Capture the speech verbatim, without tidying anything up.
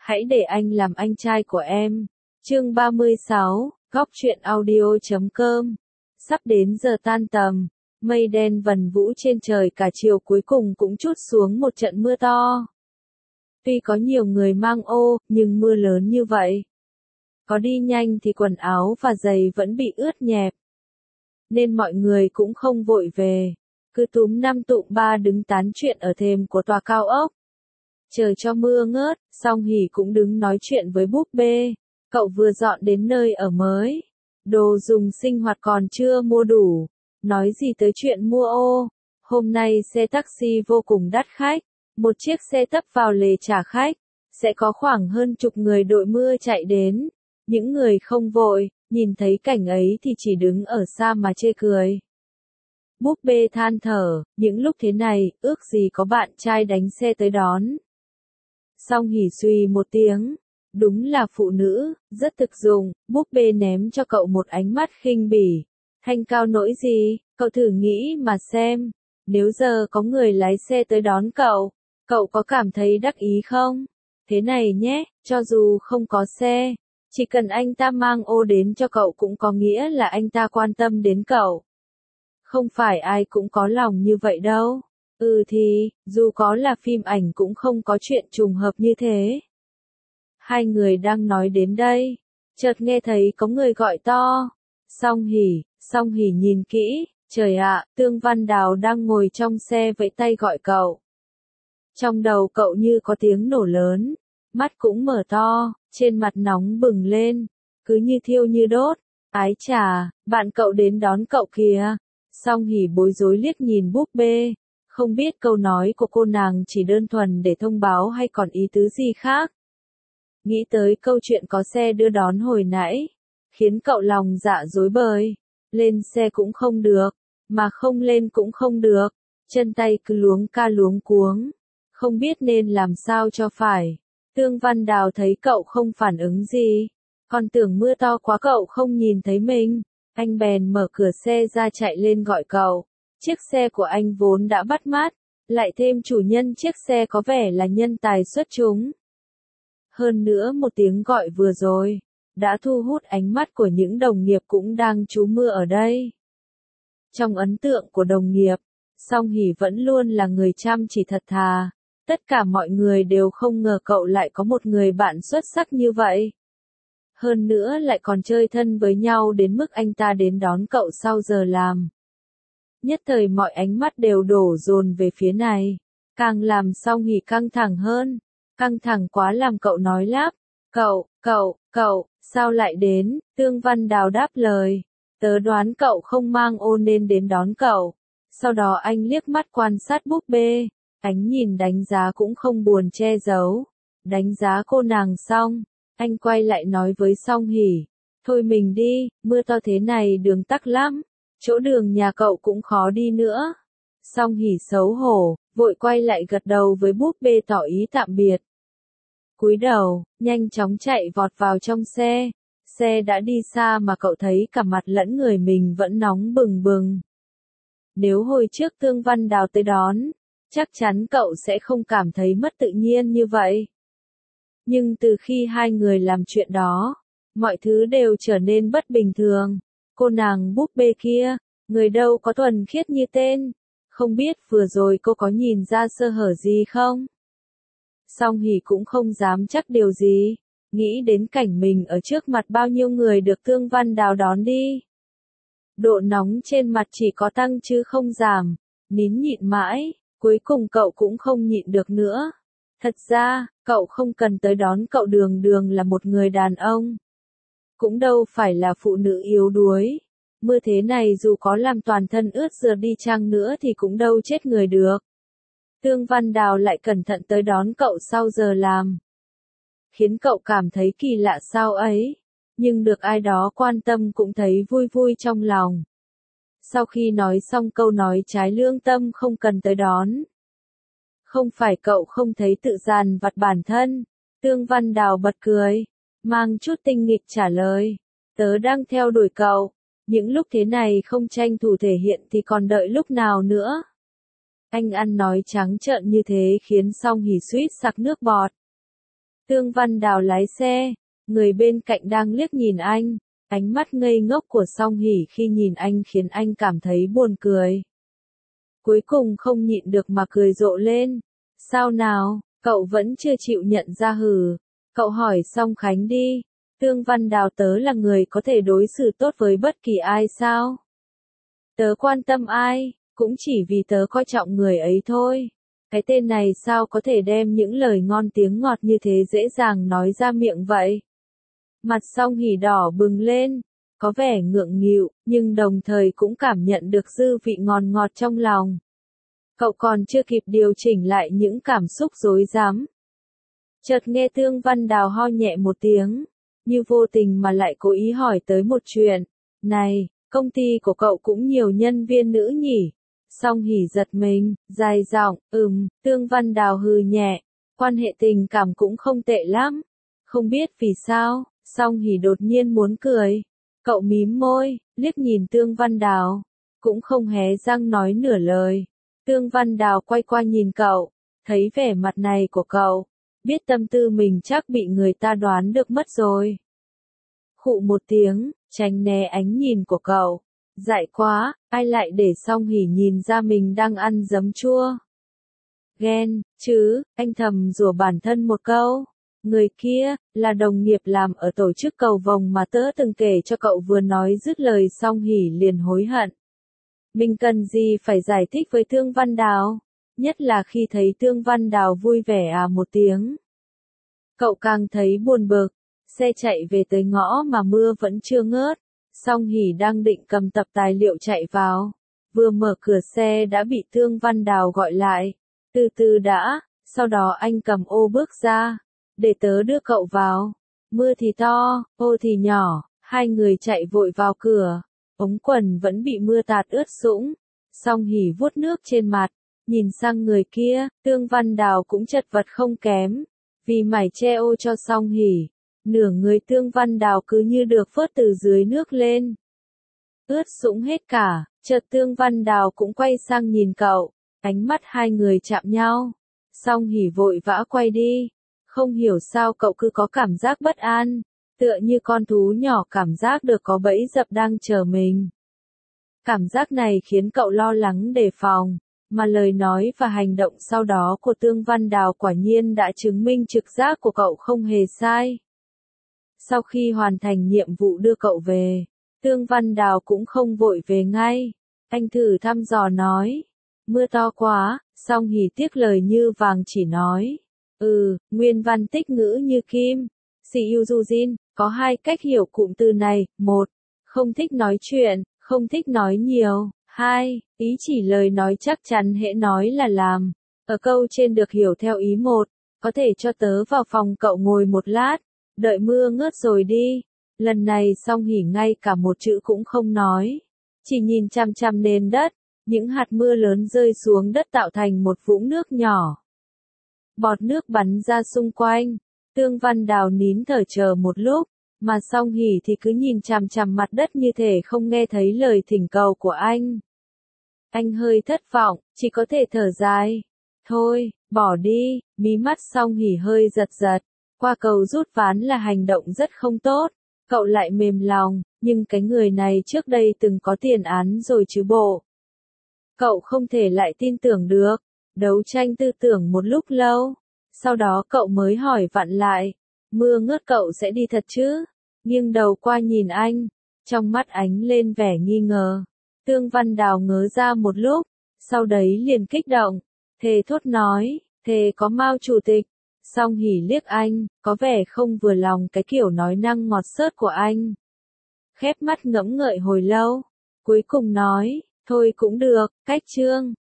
Hãy để anh làm anh trai của em. Chương ba mươi sáu, góc truyện audio chấm com. Sắp đến giờ tan tầm, mây đen vần vũ trên trời cả chiều cuối cùng cũng trút xuống một trận mưa to. Tuy có nhiều người mang ô, nhưng mưa lớn như vậy. Có đi nhanh thì quần áo và giày vẫn bị ướt nhẹp. Nên mọi người cũng không vội về, cứ túm năm tụm ba đứng tán chuyện ở thềm của tòa cao ốc. Chờ cho mưa ngớt, Song Hỷ cũng đứng nói chuyện với búp bê. Cậu vừa dọn đến nơi ở mới. Đồ dùng sinh hoạt còn chưa mua đủ. Nói gì tới chuyện mua ô. Hôm nay xe taxi vô cùng đắt khách. Một chiếc xe tấp vào lề trả khách. Sẽ có khoảng hơn chục người đội mưa chạy đến. Những người không vội, nhìn thấy cảnh ấy thì chỉ đứng ở xa mà chê cười. Búp bê than thở, những lúc thế này, ước gì có bạn trai đánh xe tới đón. Song Hỷ suy một tiếng. Đúng là phụ nữ, rất thực dụng, búp bê ném cho cậu một ánh mắt khinh bỉ. Thanh cao nỗi gì, cậu thử nghĩ mà xem. Nếu giờ có người lái xe tới đón cậu, cậu có cảm thấy đắc ý không? Thế này nhé, cho dù không có xe, chỉ cần anh ta mang ô đến cho cậu cũng có nghĩa là anh ta quan tâm đến cậu. Không phải ai cũng có lòng như vậy đâu. Ừ thì, dù có là phim ảnh cũng không có chuyện trùng hợp như thế. Hai người đang nói đến đây, chợt nghe thấy có người gọi to. Song Hỷ, Song Hỷ nhìn kỹ, trời ạ, Tương Văn Đào đang ngồi trong xe vẫy tay gọi cậu. Trong đầu cậu như có tiếng nổ lớn, mắt cũng mở to, trên mặt nóng bừng lên, cứ như thiêu như đốt. Ái chà, bạn cậu đến đón cậu kìa. Song Hỷ bối rối liếc nhìn búp bê, không biết câu nói của cô nàng chỉ đơn thuần để thông báo hay còn ý tứ gì khác. Nghĩ tới câu chuyện có xe đưa đón hồi nãy, khiến cậu lòng dạ rối bời. Lên xe cũng không được, mà không lên cũng không được, chân tay cứ luống ca luống cuống, không biết nên làm sao cho phải. Tương Văn Đào thấy cậu không phản ứng gì, còn tưởng mưa to quá cậu không nhìn thấy mình, anh bèn mở cửa xe ra chạy lên gọi cậu. Chiếc xe của anh vốn đã bắt mắt, lại thêm chủ nhân chiếc xe có vẻ là nhân tài xuất chúng. Hơn nữa một tiếng gọi vừa rồi, đã thu hút ánh mắt của những đồng nghiệp cũng đang trú mưa ở đây. Trong ấn tượng của đồng nghiệp, Song Hỷ vẫn luôn là người chăm chỉ thật thà. Tất cả mọi người đều không ngờ cậu lại có một người bạn xuất sắc như vậy. Hơn nữa lại còn chơi thân với nhau đến mức anh ta đến đón cậu sau giờ làm. Nhất thời mọi ánh mắt đều đổ dồn về phía này, càng làm Song Hỷ căng thẳng hơn. Căng thẳng quá làm cậu nói lắp, cậu, cậu, cậu, sao lại đến? Tương Văn Đào đáp lời, tớ đoán cậu không mang ô nên đến đón cậu. Sau đó anh liếc mắt quan sát búp bê, ánh nhìn đánh giá cũng không buồn che giấu. Đánh giá cô nàng xong, anh quay lại nói với Song Hỷ, thôi mình đi, mưa to thế này đường tắc lắm, chỗ đường nhà cậu cũng khó đi nữa. Song Hỷ xấu hổ, vội quay lại gật đầu với búp bê tỏ ý tạm biệt. Cúi đầu, nhanh chóng chạy vọt vào trong xe. Xe đã đi xa mà cậu thấy cả mặt lẫn người mình vẫn nóng bừng bừng. Nếu hồi trước Tương Văn Đào tới đón, chắc chắn cậu sẽ không cảm thấy mất tự nhiên như vậy. Nhưng từ khi hai người làm chuyện đó, mọi thứ đều trở nên bất bình thường. Cô nàng búp bê kia, người đâu có thuần khiết như tên. Không biết vừa rồi cô có nhìn ra sơ hở gì không? Song Hỷ cũng không dám chắc điều gì, nghĩ đến cảnh mình ở trước mặt bao nhiêu người được Tương Văn Đào đón đi. Độ nóng trên mặt chỉ có tăng chứ không giảm, nín nhịn mãi, cuối cùng cậu cũng không nhịn được nữa. Thật ra, cậu không cần tới đón cậu đường đường là một người đàn ông. Cũng đâu phải là phụ nữ yếu đuối. Mưa thế này dù có làm toàn thân ướt rượt đi chăng nữa thì cũng đâu chết người được. Tương Văn Đào lại cẩn thận tới đón cậu sau giờ làm. Khiến cậu cảm thấy kỳ lạ sao ấy, nhưng được ai đó quan tâm cũng thấy vui vui trong lòng. Sau khi nói xong câu nói trái lương tâm không cần tới đón. Không phải cậu không thấy tự dằn vặt bản thân. Tương Văn Đào bật cười, mang chút tinh nghịch trả lời. Tớ đang theo đuổi cậu, những lúc thế này không tranh thủ thể hiện thì còn đợi lúc nào nữa. Anh ăn nói trắng trợn như thế khiến Song Hỷ suýt sặc nước bọt. Tương Văn Đào lái xe, người bên cạnh đang liếc nhìn anh, ánh mắt ngây ngốc của Song Hỷ khi nhìn anh khiến anh cảm thấy buồn cười. Cuối cùng không nhịn được mà cười rộ lên. Sao nào, cậu vẫn chưa chịu nhận ra hừ. Cậu hỏi Song Khánh đi, Tương Văn Đào tớ là người có thể đối xử tốt với bất kỳ ai sao? Tớ quan tâm ai, cũng chỉ vì tớ coi trọng người ấy thôi. Cái tên này sao có thể đem những lời ngon tiếng ngọt như thế dễ dàng nói ra miệng vậy? Mặt Song Hỷ đỏ bừng lên, có vẻ ngượng nghịu, nhưng đồng thời cũng cảm nhận được dư vị ngon ngọt trong lòng. Cậu còn chưa kịp điều chỉnh lại những cảm xúc rối rắm. Chợt nghe Tương Văn Đào ho nhẹ một tiếng, như vô tình mà lại cố ý hỏi tới một chuyện. Này, công ty của cậu cũng nhiều nhân viên nữ nhỉ? Song Hỷ giật mình, dài giọng, ừm, Tương Văn Đào hừ nhẹ, quan hệ tình cảm cũng không tệ lắm. Không biết vì sao, Song Hỷ đột nhiên muốn cười. Cậu mím môi, liếc nhìn Tương Văn Đào, cũng không hé răng nói nửa lời. Tương Văn Đào quay qua nhìn cậu, thấy vẻ mặt này của cậu, biết tâm tư mình chắc bị người ta đoán được mất rồi. Khụ một tiếng, tránh né ánh nhìn của cậu. Dại quá, ai lại để Song Hỷ nhìn ra mình đang ăn giấm chua. Ghen, chứ, anh thầm rủa bản thân một câu. Người kia, là đồng nghiệp làm ở tổ chức cầu vồng mà tớ từng kể cho cậu vừa nói dứt lời Song Hỷ liền hối hận. Mình cần gì phải giải thích với Tương Văn Đào, nhất là khi thấy Tương Văn Đào vui vẻ à một tiếng. Cậu càng thấy buồn bực, xe chạy về tới ngõ mà mưa vẫn chưa ngớt. Song Hỷ đang định cầm tập tài liệu chạy vào, vừa mở cửa xe đã bị Tương Văn Đào gọi lại. Từ từ đã, sau đó anh cầm ô bước ra, để tớ đưa cậu vào. Mưa thì to, ô thì nhỏ, hai người chạy vội vào cửa, ống quần vẫn bị mưa tạt ướt sũng. Song Hỷ vuốt nước trên mặt, nhìn sang người kia, Tương Văn Đào cũng chật vật không kém, vì mải che ô cho Song Hỷ. Nửa người Tương Văn Đào cứ như được vớt từ dưới nước lên. Ướt sũng hết cả, chợt Tương Văn Đào cũng quay sang nhìn cậu, ánh mắt hai người chạm nhau. Song Hỷ vội vã quay đi, không hiểu sao cậu cứ có cảm giác bất an, tựa như con thú nhỏ cảm giác được có bẫy dập đang chờ mình. Cảm giác này khiến cậu lo lắng đề phòng, mà lời nói và hành động sau đó của Tương Văn Đào quả nhiên đã chứng minh trực giác của cậu không hề sai. Sau khi hoàn thành nhiệm vụ đưa cậu về, Tương Văn Đào cũng không vội về ngay. Anh thử thăm dò nói, mưa to quá, Song Hỷ tiếc lời như vàng chỉ nói. Ừ, nguyên văn tích ngữ như kim. Si Yuzujin, có hai cách hiểu cụm từ này. Một, không thích nói chuyện, không thích nói nhiều. Hai, ý chỉ lời nói chắc chắn hễ nói là làm. Ở câu trên được hiểu theo ý một, có thể cho tớ vào phòng cậu ngồi một lát, đợi mưa ngớt rồi đi. Lần này Song Hỷ ngay cả một chữ cũng không nói, chỉ nhìn chăm chăm nền đất, những hạt mưa lớn rơi xuống đất tạo thành một vũng nước nhỏ. Bọt nước bắn ra xung quanh, Tương Văn Đào nín thở chờ một lúc, mà Song Hỷ thì cứ nhìn chằm chằm mặt đất như thể không nghe thấy lời thỉnh cầu của anh. Anh hơi thất vọng, chỉ có thể thở dài. Thôi, bỏ đi, mí mắt Song Hỷ hơi giật giật, qua cầu rút ván là hành động rất không tốt, cậu lại mềm lòng, nhưng cái người này trước đây từng có tiền án rồi chứ bộ. Cậu không thể lại tin tưởng được, đấu tranh tư tưởng một lúc lâu, sau đó cậu mới hỏi vặn lại, mưa ngớt cậu sẽ đi thật chứ? Nghiêng đầu qua nhìn anh, trong mắt ánh lên vẻ nghi ngờ. Tương Văn Đào ngớ ra một lúc, sau đấy liền kích động, thề thốt nói, thề có Mao chủ tịch. Song Hỷ liếc anh, có vẻ không vừa lòng cái kiểu nói năng ngọt xớt của anh. Khép mắt ngẫm ngợi hồi lâu, cuối cùng nói, thôi cũng được, cách chương.